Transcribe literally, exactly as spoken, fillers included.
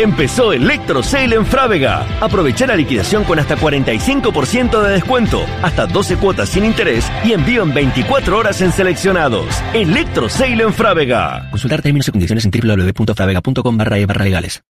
Empezó Electro Sale en Frávega. Aprovecha la liquidación con hasta cuarenta y cinco por ciento de descuento, hasta doce cuotas sin interés y envío en veinticuatro horas en seleccionados. Electro Sale en Frávega. Consultar términos y condiciones en doble u doble u doble u punto fravega punto com barra e barra legales.